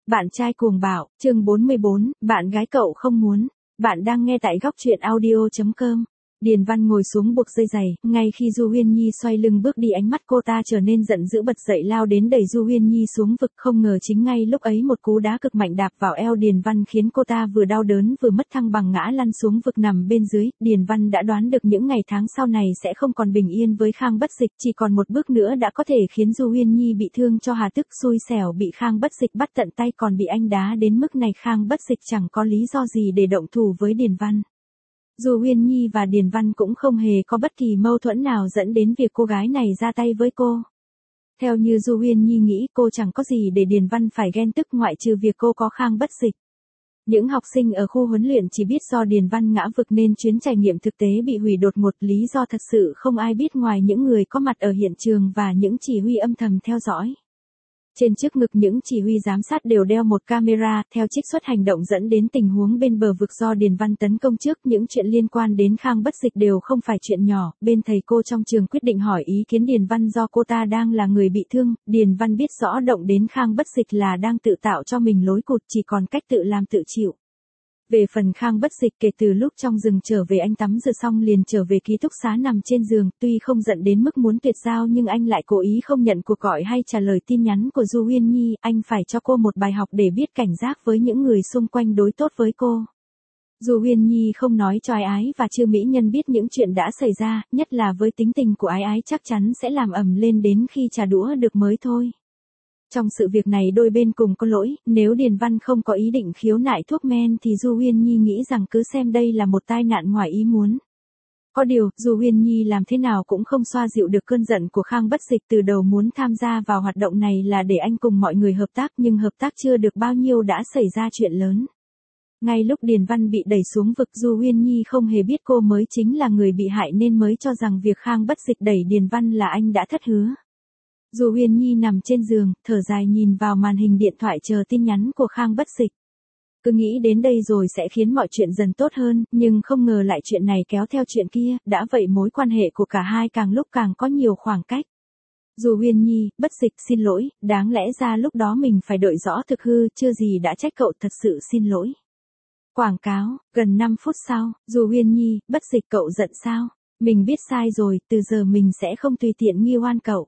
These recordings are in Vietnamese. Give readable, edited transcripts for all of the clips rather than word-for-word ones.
Bạn trai cuồng bạo, chương 44, bạn gái cậu không muốn. Bạn đang nghe tại góc truyện audio.com. Điền Văn ngồi xuống buộc dây giày, ngay khi Du Huyên Nhi xoay lưng bước đi ánh mắt cô ta trở nên giận dữ bật dậy lao đến đẩy Du Huyên Nhi xuống vực, không ngờ chính ngay lúc ấy một cú đá cực mạnh đạp vào eo Điền Văn khiến cô ta vừa đau đớn vừa mất thăng bằng ngã lăn xuống vực nằm bên dưới. Điền Văn đã đoán được những ngày tháng sau này sẽ không còn bình yên với Khang Bất Dịch, chỉ còn một bước nữa đã có thể khiến Du Huyên Nhi bị thương cho hà tức, xui xẻo bị Khang Bất Dịch bắt tận tay còn bị anh đá đến mức này. Khang Bất Dịch chẳng có lý do gì để động thủ với Điền Văn. Du Huyên Nhi và Điền Văn cũng không hề có bất kỳ mâu thuẫn nào dẫn đến việc cô gái này ra tay với cô. Theo như Du Huyên Nhi nghĩ, cô chẳng có gì để Điền Văn phải ghen tức ngoại trừ việc cô có Khang Bất Dịch. Những học sinh ở khu huấn luyện chỉ biết do Điền Văn ngã vực nên chuyến trải nghiệm thực tế bị hủy đột ngột, lý do thật sự không ai biết ngoài những người có mặt ở hiện trường và những chỉ huy âm thầm theo dõi. Trên trước ngực những chỉ huy giám sát đều đeo một camera, theo trích xuất hành động dẫn đến tình huống bên bờ vực do Điền Văn tấn công trước. Những chuyện liên quan đến Khang Bất Dịch đều không phải chuyện nhỏ, bên thầy cô trong trường quyết định hỏi ý kiến Điền Văn do cô ta đang là người bị thương. Điền Văn biết rõ động đến Khang Bất Dịch là đang tự tạo cho mình lối cụt, chỉ còn cách tự làm tự chịu. Về phần Khang Bất Dịch, kể từ lúc trong rừng trở về anh tắm rửa xong liền trở về ký túc xá nằm trên giường, tuy không giận đến mức muốn tuyệt giao nhưng anh lại cố ý không nhận cuộc gọi hay trả lời tin nhắn của Du Huyên Nhi, anh phải cho cô một bài học để biết cảnh giác với những người xung quanh đối tốt với cô. Du Huyên Nhi không nói cho Ái Ái và Trư Mỹ Nhân biết những chuyện đã xảy ra, nhất là với tính tình của Ái Ái chắc chắn sẽ làm ầm lên đến khi trả đũa được mới thôi. Trong sự việc này đôi bên cùng có lỗi, nếu Điền Văn không có ý định khiếu nại thuốc men thì Du Huyên Nhi nghĩ rằng cứ xem đây là một tai nạn ngoài ý muốn. Có điều, Du Huyên Nhi làm thế nào cũng không xoa dịu được cơn giận của Khang Bất Dịch, từ đầu muốn tham gia vào hoạt động này là để anh cùng mọi người hợp tác, nhưng hợp tác chưa được bao nhiêu đã xảy ra chuyện lớn. Ngay lúc Điền Văn bị đẩy xuống vực, Du Huyên Nhi không hề biết cô mới chính là người bị hại nên mới cho rằng việc Khang Bất Dịch đẩy Điền Văn là anh đã thất hứa. Du Huyên Nhi nằm trên giường, thở dài nhìn vào màn hình điện thoại chờ tin nhắn của Khang Bất Dịch. Cứ nghĩ đến đây rồi sẽ khiến mọi chuyện dần tốt hơn, nhưng không ngờ lại chuyện này kéo theo chuyện kia, đã vậy mối quan hệ của cả hai càng lúc càng có nhiều khoảng cách. Du Huyên Nhi, Bất Dịch xin lỗi, đáng lẽ ra lúc đó mình phải đợi rõ thực hư, chưa gì đã trách cậu, thật sự xin lỗi. Quảng cáo, gần 5 phút sau, Du Huyên Nhi, Bất Dịch cậu giận sao? Mình biết sai rồi, từ giờ mình sẽ không tùy tiện nghi oan cậu.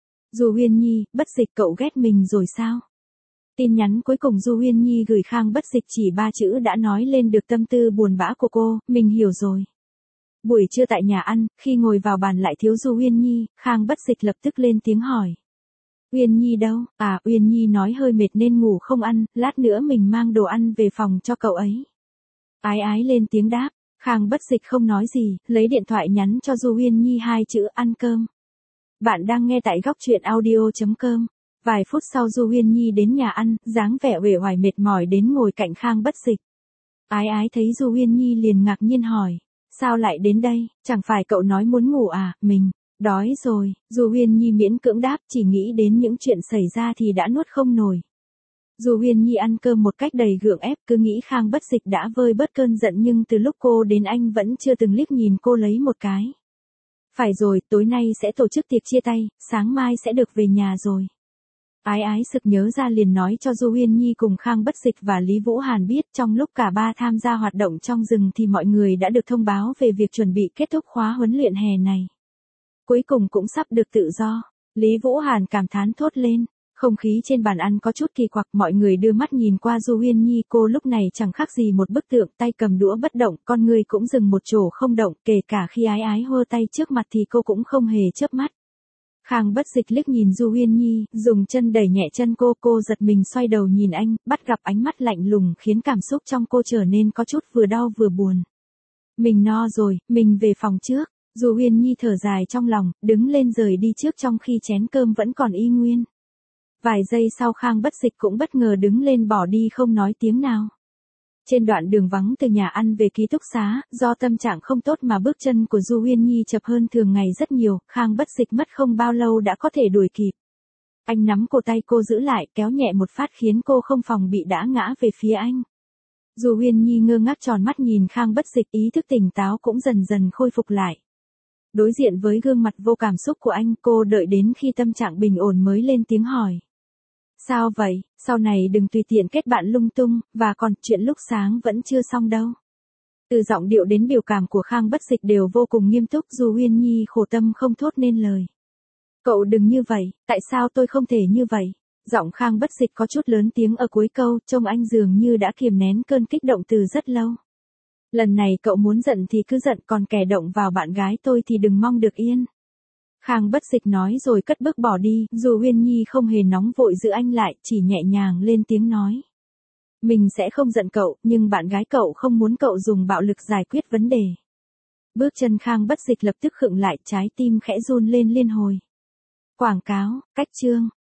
Du Huyên Nhi, Bất Dịch cậu ghét mình rồi sao? Tin nhắn cuối cùng Du Huyên Nhi gửi Khang Bất Dịch chỉ 3 chữ đã nói lên được tâm tư buồn bã của cô, mình hiểu rồi. Buổi trưa tại nhà ăn, khi ngồi vào bàn lại thiếu Du Huyên Nhi, Khang Bất Dịch lập tức lên tiếng hỏi. Uyên Nhi đâu? À, Uyên Nhi nói hơi mệt nên ngủ không ăn, lát nữa mình mang đồ ăn về phòng cho cậu ấy. Ái Ái lên tiếng đáp, Khang Bất Dịch không nói gì, lấy điện thoại nhắn cho Du Huyên Nhi 2 chữ ăn cơm. Bạn đang nghe tại góc truyện audio.com. Vài phút sau Du Huyên Nhi đến nhà ăn, dáng vẻ uể oải mệt mỏi đến ngồi cạnh Khang Bất Dịch. Ái Ái thấy Du Huyên Nhi liền ngạc nhiên hỏi, sao lại đến đây, chẳng phải cậu nói muốn ngủ à, mình, đói rồi. Du Huyên Nhi miễn cưỡng đáp, chỉ nghĩ đến những chuyện xảy ra thì đã nuốt không nổi. Du Huyên Nhi ăn cơm một cách đầy gượng ép, cứ nghĩ Khang Bất Dịch đã vơi bớt cơn giận nhưng từ lúc cô đến anh vẫn chưa từng liếc nhìn cô lấy một cái. Phải rồi, tối nay sẽ tổ chức tiệc chia tay, sáng mai sẽ được về nhà rồi. Ái Ái sực nhớ ra liền nói cho Du Huyên Nhi cùng Khang Bất Dịch và Lý Vũ Hàn biết trong lúc cả ba tham gia hoạt động trong rừng thì mọi người đã được thông báo về việc chuẩn bị kết thúc khóa huấn luyện hè này. Cuối cùng cũng sắp được tự do. Lý Vũ Hàn cảm thán thốt lên. Không khí trên bàn ăn có chút kỳ quặc, mọi người đưa mắt nhìn qua Du Huyên Nhi, cô lúc này chẳng khác gì một bức tượng, tay cầm đũa bất động, con người cũng dừng một chỗ không động, kể cả khi Ái Ái hơ tay trước mặt thì cô cũng không hề chớp mắt. Khang Bất Dịch liếc nhìn Du Huyên Nhi, dùng chân đẩy nhẹ chân cô giật mình xoay đầu nhìn anh, bắt gặp ánh mắt lạnh lùng khiến cảm xúc trong cô trở nên có chút vừa đau vừa buồn. Mình no rồi, mình về phòng trước. Du Huyên Nhi thở dài trong lòng, đứng lên rời đi trước trong khi chén cơm vẫn còn y nguyên. Vài giây sau Khang Bất Dịch cũng bất ngờ đứng lên bỏ đi không nói tiếng nào. Trên đoạn đường vắng từ nhà ăn về ký túc xá, do tâm trạng không tốt mà bước chân của Du Huyên Nhi chậm hơn thường ngày rất nhiều, Khang Bất Dịch mất không bao lâu đã có thể đuổi kịp. Anh nắm cổ tay cô giữ lại, kéo nhẹ một phát khiến cô không phòng bị đã ngã về phía anh. Du Huyên Nhi ngơ ngác tròn mắt nhìn Khang Bất Dịch, ý thức tỉnh táo cũng dần dần khôi phục lại. Đối diện với gương mặt vô cảm xúc của anh, cô đợi đến khi tâm trạng bình ổn mới lên tiếng hỏi. Sao vậy, sau này đừng tùy tiện kết bạn lung tung, và còn chuyện lúc sáng vẫn chưa xong đâu. Từ giọng điệu đến biểu cảm của Khang Bất Dịch đều vô cùng nghiêm túc, dù Uyên Nhi khổ tâm không thốt nên lời. Cậu đừng như vậy, tại sao tôi không thể như vậy? Giọng Khang Bất Dịch có chút lớn tiếng ở cuối câu, trông anh dường như đã kiềm nén cơn kích động từ rất lâu. Lần này cậu muốn giận thì cứ giận, còn kẻ động vào bạn gái tôi thì đừng mong được yên. Khang Bất Dịch nói rồi cất bước bỏ đi, dù Uyên Nhi không hề nóng vội giữ anh lại, chỉ nhẹ nhàng lên tiếng nói. Mình sẽ không giận cậu, nhưng bạn gái cậu không muốn cậu dùng bạo lực giải quyết vấn đề. Bước chân Khang Bất Dịch lập tức khựng lại, trái tim khẽ run lên liên hồi. Quảng cáo, cách chương.